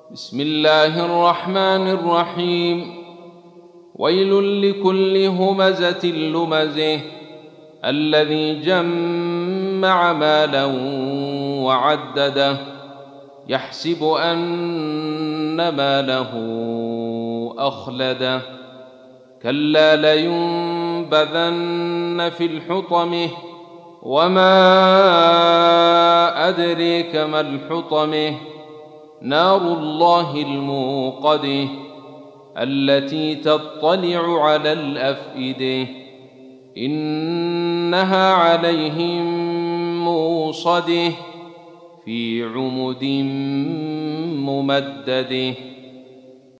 بسم الله الرحمن الرحيم. ويل لكل همزة لمزه الذي جمع مالا وعدده يحسب أن ماله أخلده كلا لينبذن في الحطمة وما أدريك ما الحطمة نار الله الموقدة التي تطلع على الأفئدة إنها عليهم موصدة في عمد ممدده.